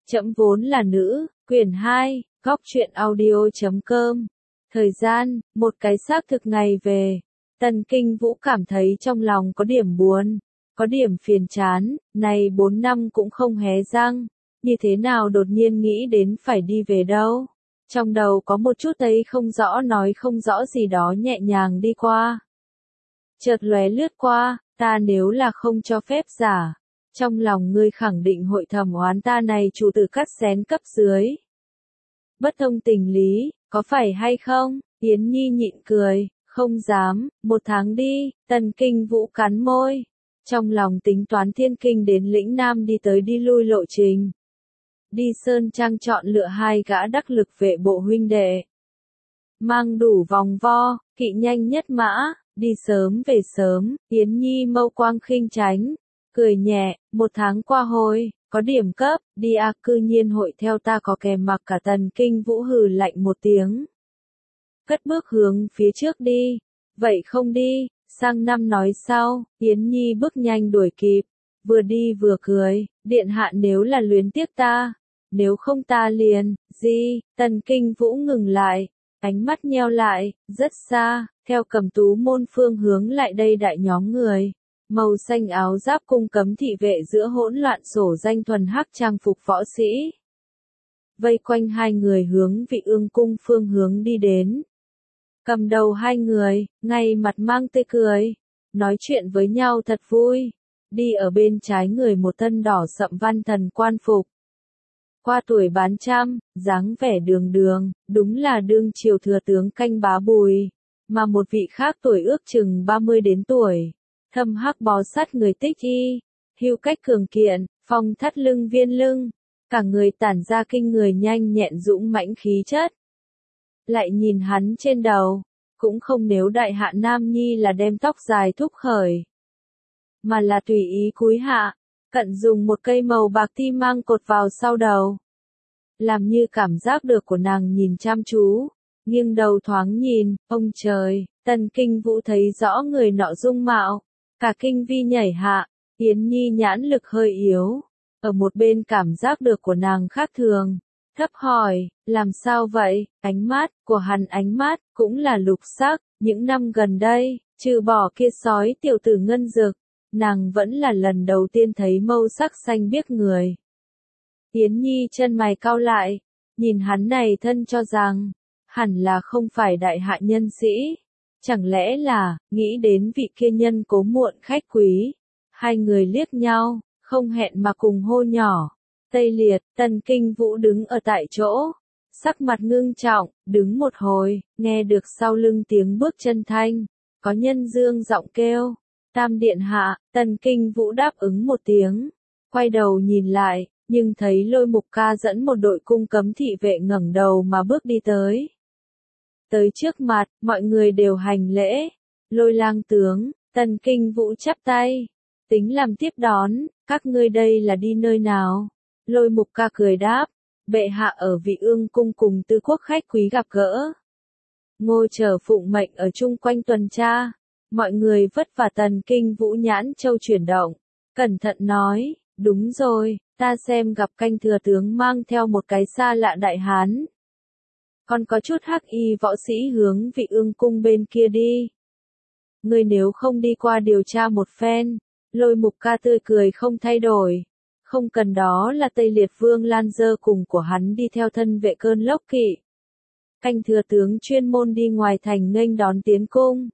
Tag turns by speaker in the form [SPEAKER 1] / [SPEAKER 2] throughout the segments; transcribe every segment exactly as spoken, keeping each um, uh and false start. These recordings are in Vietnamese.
[SPEAKER 1] Trẫm vốn là nữ, quyển hai, góc truyện audio chấm com. Thời gian, một cái xác thực ngày về. Tần Kinh Vũ cảm thấy trong lòng có điểm buồn, có điểm phiền chán, này bốn năm cũng không hé răng, như thế nào đột nhiên nghĩ đến phải đi về đâu. Trong đầu có một chút ấy không rõ nói không rõ gì đó nhẹ nhàng đi qua. Chợt lóe lướt qua, ta nếu là không cho phép giả. Trong lòng ngươi khẳng định hội thẩm oán ta này chủ tử cắt xén cấp dưới. Bất thông tình lý, có phải hay không? Yến Nhi nhịn cười, không dám, một tháng đi, Tần Kinh Vũ cắn môi. Trong lòng tính toán thiên kinh đến lĩnh Nam đi tới đi lui lộ trình. Đi Sơn Trang chọn lựa hai gã đắc lực vệ bộ huynh đệ. Mang đủ vòng vo, kỵ nhanh nhất mã, đi sớm về sớm, Yến Nhi mâu quang khinh tránh. Cười nhẹ, một tháng qua hồi, có điểm cấp, đi à cư nhiên hội theo ta có kèm mặc cả. Tần Kinh Vũ hừ lạnh một tiếng. Cất bước hướng phía trước đi, vậy không đi, sang năm nói sau, Yến Nhi bước nhanh đuổi kịp, vừa đi vừa cười, điện hạ nếu là luyến tiếc ta, nếu không ta liền, gì, Tần Kinh Vũ ngừng lại, ánh mắt nheo lại, rất xa, theo Cẩm Tú môn phương hướng lại đây đại nhóm người. Màu xanh áo giáp cung cấm thị vệ giữa hỗn loạn sổ danh thuần hắc trang phục võ sĩ. Vây quanh hai người hướng Vị Ương cung phương hướng đi đến. Cầm đầu hai người, ngay mặt mang tươi cười, nói chuyện với nhau thật vui. Đi ở bên trái người một thân đỏ sậm văn thần quan phục. Qua tuổi bán trăm, dáng vẻ đường đường, đúng là đương triều thừa tướng Canh Bá Bùi. Mà một vị khác tuổi ước chừng ba mươi đến tuổi. Thâm hắc bó sát người tích y, hưu cách cường kiện, phong thắt lưng viên lưng, cả người tản ra kinh người nhanh nhẹn dũng mãnh khí chất. Lại nhìn hắn trên đầu, cũng không nếu đại hạ nam nhi là đem tóc dài thúc khởi, mà là tùy ý cúi hạ, cận dùng một cây màu bạc ti mang cột vào sau đầu. Làm như cảm giác được của nàng nhìn chăm chú, nghiêng đầu thoáng nhìn, ông trời, Tần Kinh Vũ thấy rõ người nọ dung mạo. Cả kinh vi nhảy hạ, Yến Nhi nhãn lực hơi yếu, ở một bên cảm giác được của nàng khác thường, thấp hỏi, làm sao vậy, ánh mắt của hắn ánh mắt cũng là lục sắc, những năm gần đây, trừ bỏ kia sói tiểu tử ngân dực, nàng vẫn là lần đầu tiên thấy mâu sắc xanh biếc người. Yến Nhi chân mày cau lại, nhìn hắn này thân cho rằng, hẳn là không phải đại hạ nhân sĩ. Chẳng lẽ là, nghĩ đến vị kia nhân cố muộn khách quý. Hai người liếc nhau, không hẹn mà cùng hô nhỏ. Tây Liệt, Tần Kinh Vũ đứng ở tại chỗ. Sắc mặt ngưng trọng, đứng một hồi, nghe được sau lưng tiếng bước chân thanh. Có nhân dương giọng kêu. Tam điện hạ, Tần Kinh Vũ đáp ứng một tiếng. Quay đầu nhìn lại, nhưng thấy Lôi Mục Ca dẫn một đội cung cấm thị vệ ngẩng đầu mà bước đi tới. Tới trước mặt, mọi người đều hành lễ. Lôi lang tướng, Tần Kinh Vũ chắp tay. Tính làm tiếp đón, các ngươi đây là đi nơi nào? Lôi Mục Ca cười đáp. Bệ hạ ở Vị Ương cung cùng tư quốc khách quý gặp gỡ. Ngô Trở phụng mệnh ở chung quanh tuần tra. Mọi người vất vả. Tần Kinh Vũ nhãn châu chuyển động. Cẩn thận nói, đúng rồi, ta xem gặp Canh thừa tướng mang theo một cái xa lạ đại hán. Còn có chút hắc y võ sĩ hướng Vị Ương cung bên kia đi. Ngươi nếu không đi qua điều tra một phen, Lôi Mục Ca tươi cười không thay đổi. Không cần, đó là Tây Liệt Vương Lan Dơ cùng của hắn đi theo thân vệ cơn lốc kỵ. Canh thừa tướng chuyên môn đi ngoài thành nghênh đón tiến cung.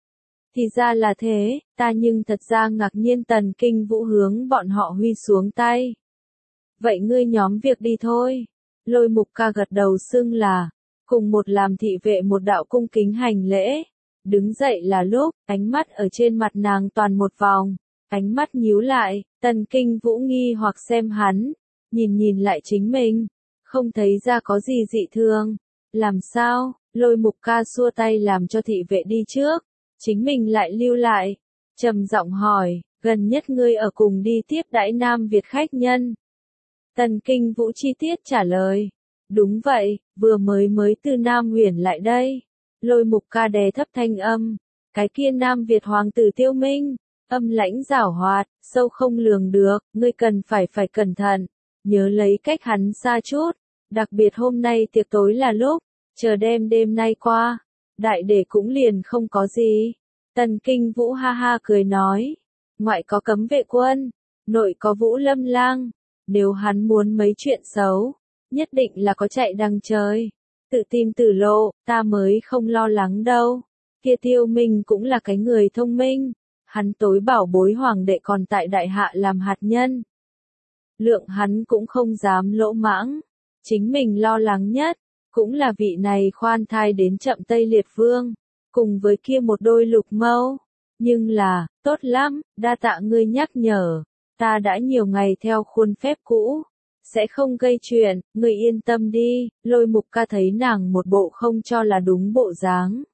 [SPEAKER 1] Thì ra là thế, ta nhưng thật ra ngạc nhiên. Tần Kinh Vũ hướng bọn họ huy xuống tay. Vậy ngươi nhóm việc đi thôi. Lôi Mục Ca gật đầu xưng là. Cùng một làm thị vệ một đạo cung kính hành lễ. Đứng dậy là lúc, ánh mắt ở trên mặt nàng toàn một vòng. Ánh mắt nhíu lại, Tần Kinh Vũ nghi hoặc xem hắn. Nhìn nhìn lại chính mình. Không thấy ra có gì dị thường. Làm sao, Lôi Mục Ca xua tay làm cho thị vệ đi trước. Chính mình lại lưu lại. Trầm giọng hỏi, gần nhất ngươi ở cùng đi tiếp đãi Nam Việt khách nhân. Tần Kinh Vũ chi tiết trả lời. Đúng vậy, vừa mới mới từ Nam Huyền lại đây. Lôi Mục Ca đè thấp thanh âm. Cái kia Nam Việt hoàng tử Tiêu Minh. Âm lãnh giảo hoạt, sâu không lường được, ngươi cần phải phải cẩn thận. nhớ lấy cách hắn xa chút, đặc biệt hôm nay tiệc tối là lúc, chờ đêm đêm nay qua, đại để cũng liền không có gì. Tần Kinh Vũ ha ha cười nói, ngoại có cấm vệ quân, nội có Vũ Lâm Lang, nếu hắn muốn mấy chuyện xấu, nhất định là có chạy đằng trời, tự tìm tử lộ, ta mới không lo lắng đâu. Kia Tiêu Minh cũng là cái người thông minh, hắn tối bảo bối hoàng đệ còn tại đại hạ làm hạt nhân. Lượng hắn cũng không dám lỗ mãng, chính mình lo lắng nhất, cũng là vị này khoan thai đến chậm Tây Liệt Vương, cùng với kia một đôi lục mâu. Nhưng là, tốt lắm, đa tạ ngươi nhắc nhở, ta đã nhiều ngày theo khuôn phép cũ, sẽ không gây chuyện, ngươi yên tâm đi. Lôi Mục Ca thấy nàng một bộ không cho là đúng bộ dáng.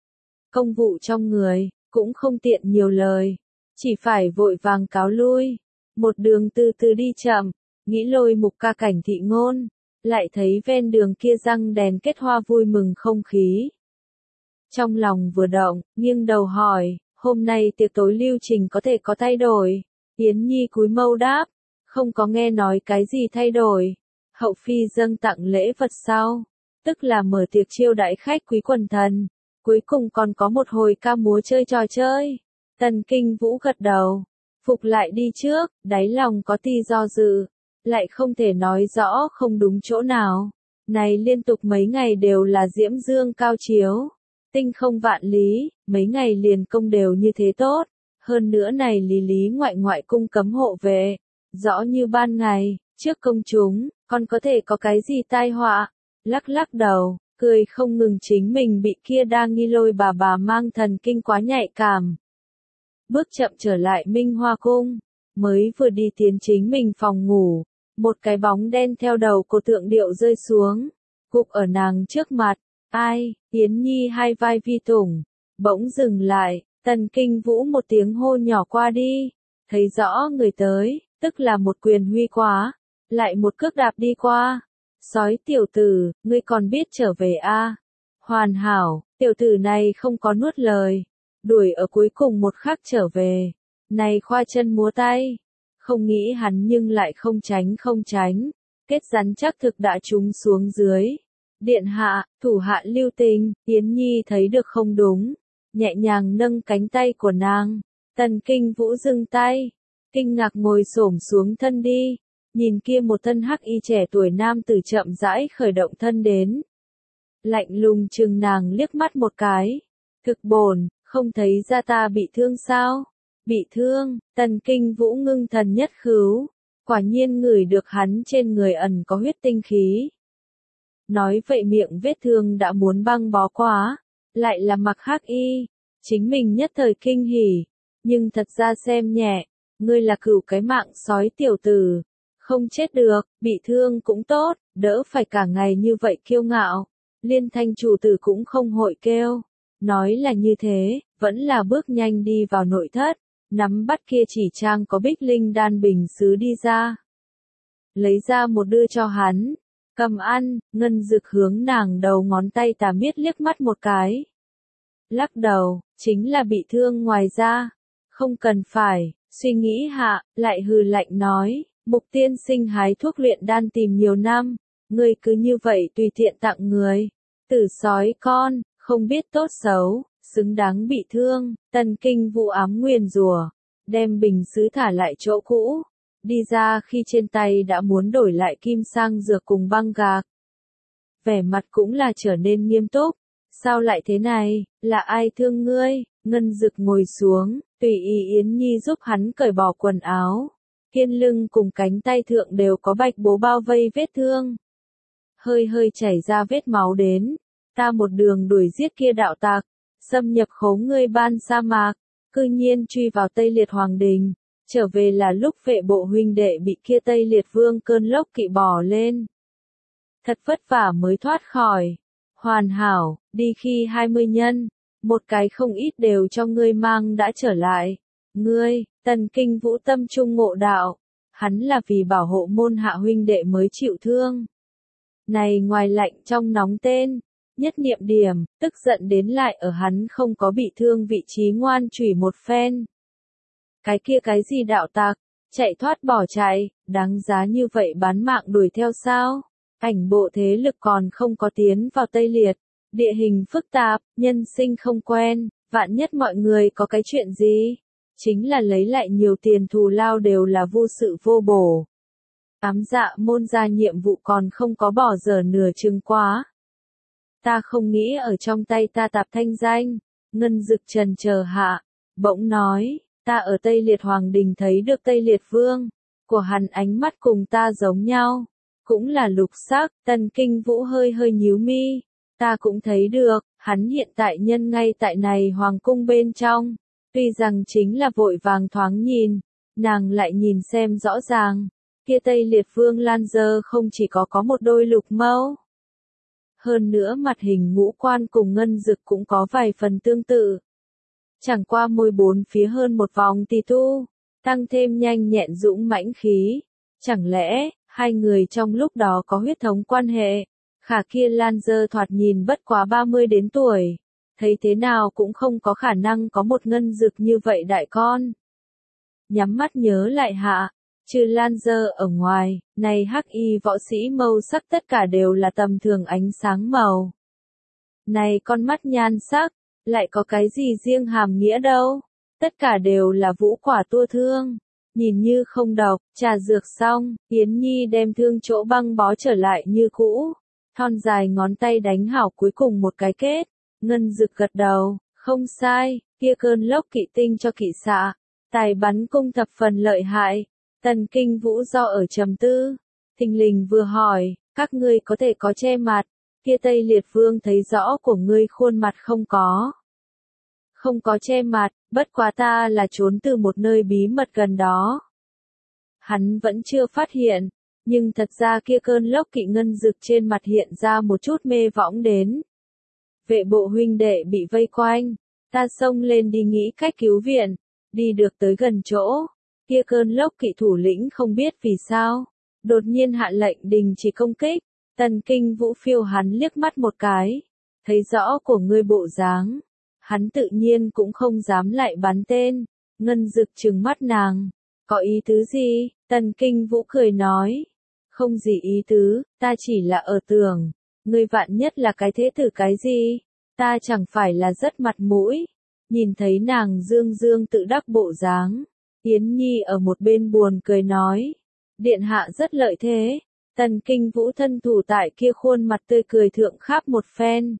[SPEAKER 1] Công vụ trong người, cũng không tiện nhiều lời, chỉ phải vội vàng cáo lui, một đường từ từ đi chậm, nghĩ Lôi Mục Ca cảnh thị ngôn, lại thấy ven đường kia răng đèn kết hoa vui mừng không khí. Trong lòng vừa động, nghiêng đầu hỏi, hôm nay tiệc tối lưu trình có thể có thay đổi? Yến Nhi cúi mâu đáp, không có nghe nói cái gì thay đổi. Hậu phi dâng tặng lễ vật sau, tức là mở tiệc chiêu đãi khách quý quần thần, cuối cùng còn có một hồi ca múa chơi trò chơi. Tần Kinh Vũ gật đầu, phục lại đi trước, đáy lòng có tí do dự, lại không thể nói rõ không đúng chỗ nào. Này liên tục mấy ngày đều là diễm dương cao chiếu, tinh không vạn lý, mấy ngày liền công đều như thế tốt, hơn nữa này lý lý ngoại ngoại cung cấm hộ vệ, rõ như ban ngày, trước công chúng, còn có thể có cái gì tai họa. Lắc lắc đầu, cười không ngừng chính mình bị kia đa nghi Lôi bà bà mang thần kinh quá nhạy cảm. Bước chậm trở lại Minh Hoa Cung, mới vừa đi tiến chính mình phòng ngủ, một cái bóng đen theo đầu cô tượng điệu rơi xuống, gục ở nàng trước mặt. Ai? Yến Nhi hai vai vi tủng, bỗng dừng lại, Tần Kinh Vũ một tiếng hô nhỏ qua đi, thấy rõ người tới, tức là một quyền huy quá, lại một cước đạp đi qua. Sói tiểu tử, ngươi còn biết trở về a? À? Hoàn hảo, tiểu tử này không có nuốt lời, đuổi ở cuối cùng một khắc trở về, này khoa chân múa tay, không nghĩ hắn nhưng lại không tránh không tránh, kết rắn chắc thực đã trúng xuống dưới. Điện hạ, thủ hạ lưu tình. Yến Nhi thấy được không đúng, nhẹ nhàng nâng cánh tay của nàng. Tần Kinh Vũ dừng tay, kinh ngạc ngồi xổm xuống thân đi, nhìn kia một thân hắc y trẻ tuổi nam tử chậm rãi khởi động thân đến. Lạnh lùng chừng nàng liếc mắt một cái, thực bổn, không thấy ra ta bị thương sao? Bị thương. Tần Kinh Vũ ngưng thần nhất khứu, quả nhiên ngửi được hắn trên người ẩn có huyết tinh khí. Nói vậy miệng vết thương đã muốn băng bó quá, lại là mặc hắc y, chính mình nhất thời kinh hỉ, nhưng thật ra xem nhẹ, ngươi là cửu cái mạng sói tiểu tử, không chết được, bị thương cũng tốt, đỡ phải cả ngày như vậy kiêu ngạo. Liên Thanh chủ tử cũng không hội kêu, nói là như thế, vẫn là bước nhanh đi vào nội thất, nắm bắt kia chỉ trang có bích linh đan bình sứ đi ra, lấy ra một đưa cho hắn. Cầm ăn. Ngân Dực hướng nàng đầu ngón tay tà miết liếc mắt một cái. Lắc đầu, chính là bị thương ngoài ra. Không cần phải, suy nghĩ hạ, lại hừ lạnh nói, Mục tiên sinh hái thuốc luyện đan tìm nhiều năm, ngươi cứ như vậy tùy tiện tặng người. Tử sói con, không biết tốt xấu, xứng đáng bị thương. Tần Kinh Vũ ám nguyền rủa, đem bình sứ thả lại chỗ cũ. Đi ra khi trên tay đã muốn đổi lại kim sang dược cùng băng gạc. Vẻ mặt cũng là trở nên nghiêm túc. Sao lại thế này, là ai thương ngươi? Ngân Dực ngồi xuống, tùy ý Yến Nhi giúp hắn cởi bỏ quần áo. Kiên lưng cùng cánh tay thượng đều có bạch bố bao vây vết thương. Hơi hơi chảy ra vết máu đến. Ta một đường đuổi giết kia đạo tặc, xâm nhập khố ngươi ban sa mạc, cư nhiên truy vào Tây Liệt Hoàng Đình. Trở về là lúc vệ bộ huynh đệ bị kia Tây Liệt Vương cơn lốc kỵ bỏ lên. Thật vất vả mới thoát khỏi. Hoàn hảo, đi khi hai mươi nhân, một cái không ít đều cho ngươi mang đã trở lại. Ngươi, Tần Kinh Vũ tâm trung ngộ đạo, hắn là vì bảo hộ môn hạ huynh đệ mới chịu thương. Này ngoài lạnh trong nóng tên, nhất niệm điểm, tức giận đến lại ở hắn không có bị thương vị trí ngoan chủy một phen. Cái kia cái gì đạo tặc, chạy thoát bỏ chạy, đáng giá như vậy bán mạng đuổi theo sao? Ảnh bộ thế lực còn không có tiến vào Tây Liệt, địa hình phức tạp, nhân sinh không quen, vạn nhất mọi người có cái chuyện gì, chính là lấy lại nhiều tiền thù lao đều là vô sự vô bổ. Ám dạ môn ra nhiệm vụ còn không có bỏ dở nửa chừng quá. Ta không nghĩ ở trong tay ta tạp thanh danh, Ngân Dực trần chờ hạ, bỗng nói, ta ở Tây Liệt Hoàng Đình thấy được Tây Liệt Vương, của hắn ánh mắt cùng ta giống nhau, cũng là lục sắc. Tần Kinh Vũ hơi hơi nhíu mi, ta cũng thấy được, hắn hiện tại nhân ngay tại này hoàng cung bên trong, tuy rằng chính là vội vàng thoáng nhìn, nàng lại nhìn xem rõ ràng, kia Tây Liệt Vương Lan Dơ không chỉ có có một đôi lục mâu, hơn nữa mặt hình ngũ quan cùng Ngân Dực cũng có vài phần tương tự. Chẳng qua môi bốn phía hơn một vòng tì tu, tăng thêm nhanh nhẹn dũng mãnh khí. Chẳng lẽ, hai người trong lúc đó có huyết thống quan hệ? Khả kia Lan Dơ thoạt nhìn bất quá ba mươi đến tuổi, thấy thế nào cũng không có khả năng có một Ngân Dực như vậy đại con. Nhắm mắt nhớ lại hạ, trừ Lan Dơ ở ngoài, này hắc y võ sĩ màu sắc tất cả đều là tầm thường ánh sáng màu. Này con mắt nhan sắc, lại có cái gì riêng hàm nghĩa đâu, tất cả đều là vũ quả tua thương, nhìn như không độc. Trà dược xong, Yến Nhi đem thương chỗ băng bó trở lại như cũ, thon dài ngón tay đánh hảo cuối cùng một cái kết. Ngân Dực gật đầu, không sai, kia cơn lốc kỵ tinh cho kỵ xạ, tài bắn cung thập phần lợi hại. Tần Kinh Vũ do ở trầm tư, thình lình vừa hỏi, các ngươi có thể có che mặt, kia Tây Liệt Vương thấy rõ của ngươi khuôn mặt không có. Không có che mặt, bất quá ta là trốn từ một nơi bí mật gần đó. Hắn vẫn chưa phát hiện, nhưng thật ra kia cơn lốc kỵ Ngân Dực trên mặt hiện ra một chút mê võng đến. Vệ bộ huynh đệ bị vây quanh, ta xông lên đi nghĩ cách cứu viện, đi được tới gần chỗ. Kia cơn lốc kỵ thủ lĩnh không biết vì sao, đột nhiên hạ lệnh đình chỉ công kích. Tần Kinh Vũ phiêu hắn liếc mắt một cái, thấy rõ của ngươi bộ dáng, hắn tự nhiên cũng không dám lại bắn tên. Ngân Dực trừng mắt nàng, có ý tứ gì? Tần Kinh Vũ cười nói, không gì ý tứ, ta chỉ là ở tưởng, ngươi vạn nhất là cái thế tử cái gì, ta chẳng phải là rất mặt mũi. Nhìn thấy nàng dương dương tự đắc bộ dáng, Yến Nhi ở một bên buồn cười nói, điện hạ rất lợi thế. Tần Kinh Vũ thân thủ tại kia khuôn mặt tươi cười thượng khắp một phen.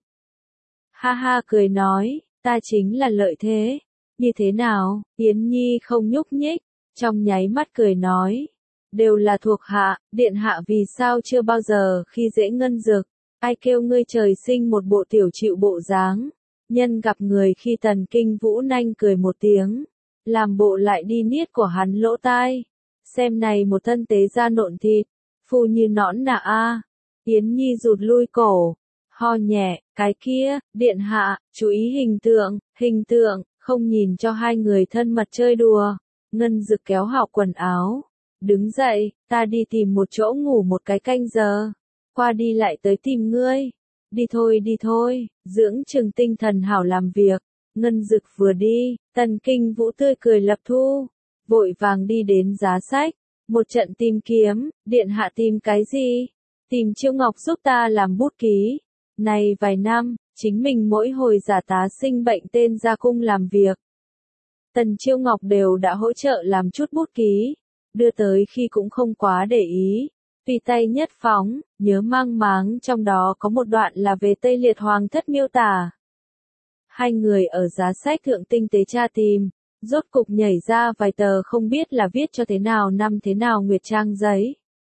[SPEAKER 1] Ha ha cười nói, ta chính là lợi thế. Như thế nào? Yến Nhi không nhúc nhích, trong nháy mắt cười nói, đều là thuộc hạ, điện hạ vì sao chưa bao giờ khi dễ Ngân Dực, ai kêu ngươi trời sinh một bộ tiểu chịu bộ dáng. Nhân gặp người khi Tần Kinh Vũ nanh cười một tiếng, làm bộ lại đi niết của hắn lỗ tai, xem này một thân tế da nộn thịt, phu như nõn nà a. Yến Nhi rụt lui cổ, ho nhẹ, cái kia, điện hạ, chú ý hình tượng, hình tượng, không nhìn cho hai người thân mật chơi đùa. Ngân Dực kéo hảo quần áo, đứng dậy, ta đi tìm một chỗ ngủ một cái canh giờ, qua đi lại tới tìm ngươi. Đi thôi đi thôi, dưỡng chừng tinh thần hảo làm việc. Ngân Dực vừa đi, Tần Kinh Vũ tươi cười lập thu, vội vàng đi đến giá sách, một trận tìm kiếm. Điện hạ tìm cái gì? Tìm Chiêu Ngọc giúp ta làm bút ký. Này vài năm, chính mình mỗi hồi giả tá sinh bệnh tên ra cung làm việc, Tần Chiêu Ngọc đều đã hỗ trợ làm chút bút ký, đưa tới khi cũng không quá để ý. Tùy tay nhất phóng, nhớ mang máng trong đó có một đoạn là về Tây Liệt Hoàng thất miêu tả. Hai người ở giá sách thượng tinh tế tra tìm, rốt cục nhảy ra vài tờ không biết là viết cho thế nào năm thế nào nguyệt trang giấy.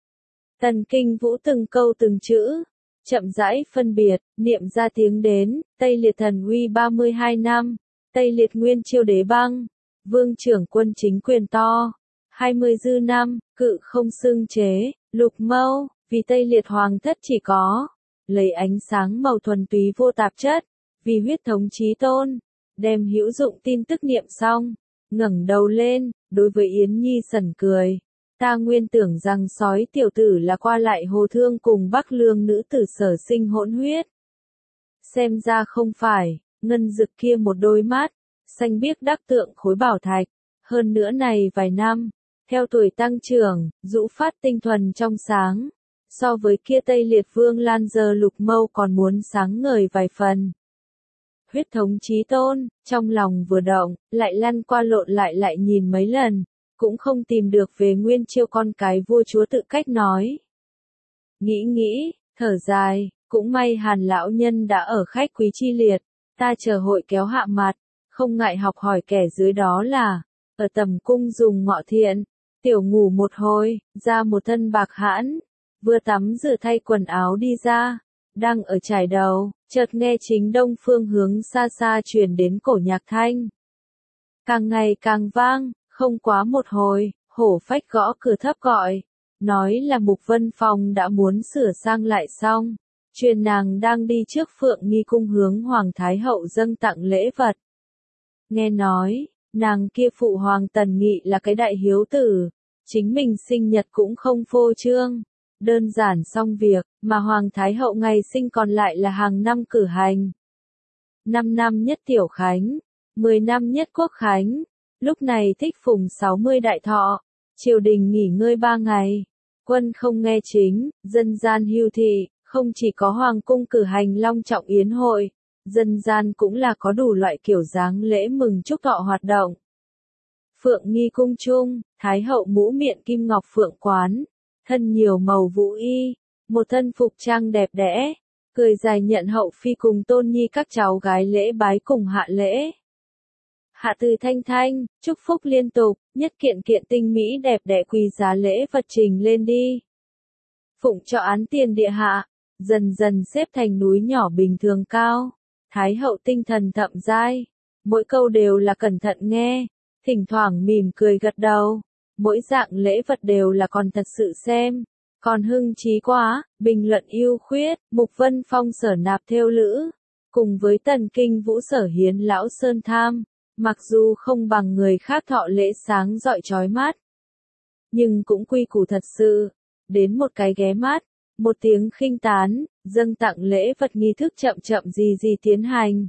[SPEAKER 1] Tần Kinh Vũ từng câu từng chữ, chậm rãi phân biệt, niệm ra tiếng đến. Tây Liệt thần uy ba mươi hai năm, Tây Liệt nguyên chiêu đế băng, vương trưởng quân chính quyền to, hai mươi dư năm, cự không xưng chế, lục mâu, vì Tây Liệt Hoàng thất chỉ có, lấy ánh sáng màu thuần túy vô tạp chất, vì huyết thống chí tôn, đem hữu dụng tin tức niệm xong, ngẩng đầu lên, đối với Yến Nhi sẩn cười. Ta nguyên tưởng rằng sói tiểu tử là qua lại hồ thương cùng Bắc Lương nữ tử sở sinh hỗn huyết. Xem ra không phải, Ngân Dực kia một đôi mắt, xanh biếc đắc tượng khối bảo thạch, hơn nữa này vài năm, theo tuổi tăng trưởng, rũ phát tinh thuần trong sáng. So với kia Tây Liệt Vương Lan Giờ Lục Mâu còn muốn sáng ngời vài phần. Huyết thống chí tôn, trong lòng vừa động, lại lăn qua lộn lại lại nhìn mấy lần, cũng không tìm được về nguyên chiêu con cái vua chúa tự cách nói. Nghĩ nghĩ, thở dài, cũng may Hàn lão nhân đã ở khách quý chi liệt, ta chờ hội kéo hạ mặt, không ngại học hỏi kẻ dưới đó là, ở tầm cung dùng ngọ thiện, tiểu ngủ một hồi, ra một thân bạc hãn, vừa tắm rửa thay quần áo đi ra, đang ở trải đầu, chợt nghe chính đông phương hướng xa xa truyền đến cổ nhạc thanh. Càng ngày càng vang, không quá một hồi, hổ phách gõ cửa thấp gọi, nói là Mục Vân Phong đã muốn sửa sang lại xong, truyền nàng đang đi trước Phượng Nghi cung hướng Hoàng Thái Hậu dâng tặng lễ vật. Nghe nói, nàng kia phụ Hoàng Tần Nghị là cái đại hiếu tử, chính mình sinh nhật cũng không phô trương, đơn giản xong việc, mà Hoàng Thái Hậu ngày sinh còn lại là hàng năm cử hành. Năm năm nhất tiểu khánh, mười năm nhất quốc khánh, lúc này thích phùng sáu mươi đại thọ, triều đình nghỉ ngơi ba ngày, quân không nghe chính, dân gian hưu thị, không chỉ có Hoàng cung cử hành long trọng yến hội, dân gian cũng là có đủ loại kiểu dáng lễ mừng chúc thọ hoạt động. Phượng Nghi cung trung, Thái Hậu mũ miệng kim ngọc phượng quán, thân nhiều màu vũ y, một thân phục trang đẹp đẽ, cười dài nhận hậu phi cùng tôn nhi các cháu gái lễ bái cùng hạ lễ. Hạ từ thanh thanh, chúc phúc liên tục, nhất kiện kiện tinh mỹ đẹp đẽ quý giá lễ vật trình lên đi. Phụng cho án tiền địa hạ, dần dần xếp thành núi nhỏ bình thường cao. Thái Hậu tinh thần thậm dai, mỗi câu đều là cẩn thận nghe, thỉnh thoảng mỉm cười gật đầu. Mỗi dạng lễ vật đều là còn thật sự xem, còn hưng trí quá, bình luận yêu khuyết, Mục Vân Phong sở nạp theo lữ, cùng với Tần Kinh Vũ sở hiến lão sơn tham, mặc dù không bằng người khác thọ lễ sáng rọi chói mắt, nhưng cũng quy củ thật sự, đến một cái ghé mắt, một tiếng khinh tán, dâng tặng lễ vật nghi thức chậm chậm gì gì tiến hành.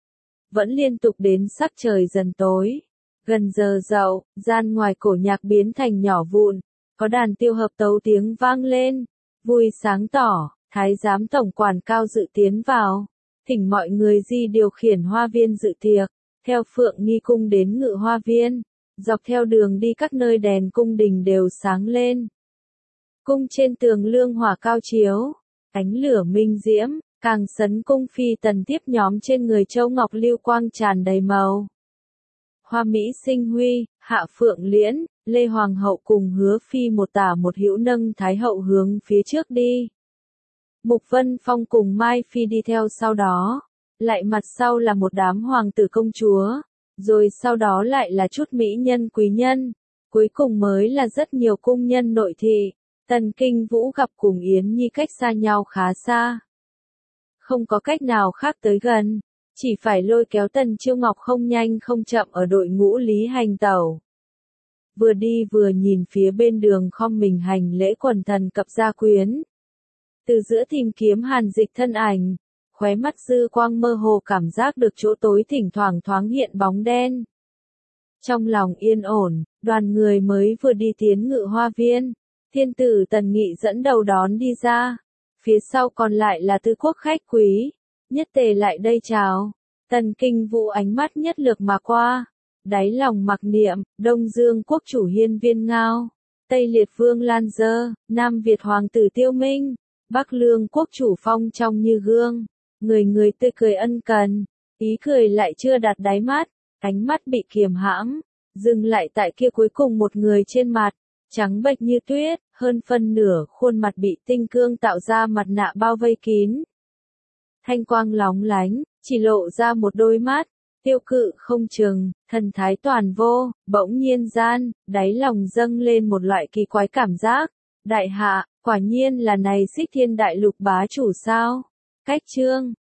[SPEAKER 1] Vẫn liên tục đến sắc trời dần tối. Gần giờ dậu, gian ngoài cổ nhạc biến thành nhỏ vụn, có đàn tiêu hợp tấu tiếng vang lên, vui sáng tỏ, thái giám tổng quản cao dự tiến vào, thỉnh mọi người di điều khiển hoa viên dự tiệc, theo Phượng Nghi cung đến Ngự Hoa viên, dọc theo đường đi các nơi đèn cung đình đều sáng lên. Cung trên tường lương hỏa cao chiếu, ánh lửa minh diễm, càng sấn cung phi tần tiếp nhóm trên người châu ngọc lưu quang tràn đầy màu. Hoa Mỹ Sinh Huy, Hạ Phượng Liễn, Lê Hoàng hậu cùng Hứa Phi một tả một hữu nâng Thái Hậu hướng phía trước đi. Mục Vân Phong cùng Mai Phi đi theo sau đó, lại mặt sau là một đám hoàng tử công chúa, rồi sau đó lại là chút mỹ nhân quý nhân, cuối cùng mới là rất nhiều cung nhân nội thị. Tần Kinh Vũ gặp cùng Yến Nhi cách xa nhau khá xa, không có cách nào khác tới gần. Chỉ phải lôi kéo Tần Chiêu Ngọc không nhanh không chậm ở đội ngũ Lý Hành tẩu. Vừa đi vừa nhìn phía bên đường khom mình hành lễ quần thần cập gia quyến. Từ giữa tìm kiếm Hàn Dịch thân ảnh, khóe mắt dư quang mơ hồ cảm giác được chỗ tối thỉnh thoảng thoáng hiện bóng đen. Trong lòng yên ổn, đoàn người mới vừa đi tiến Ngự Hoa viên, thiên tử Tần Nghị dẫn đầu đón đi ra. Phía sau còn lại là tư quốc khách quý. Nhất tề lại đây chào, Tần Kinh Vũ ánh mắt nhất lược mà qua, đáy lòng mặc niệm, Đông Dương quốc chủ Hiên Viên Ngao, Tây Liệt Vương Lan Dơ, Nam Việt Hoàng tử Tiêu Minh, Bắc Lương quốc chủ Phong trong như gương, người người tươi cười ân cần, ý cười lại chưa đạt đáy mắt, ánh mắt bị kiềm hãm, dừng lại tại kia cuối cùng một người trên mặt, trắng bệch như tuyết, hơn phân nửa khuôn mặt bị tinh cương tạo ra mặt nạ bao vây kín. Thanh quang lóng lánh, chỉ lộ ra một đôi mắt, tiêu cự không chừng, thần thái toàn vô, bỗng nhiên gian, đáy lòng dâng lên một loại kỳ quái cảm giác. Đại hạ, quả nhiên là này Xích Thiên Đại Lục bá chủ sao? Cách chương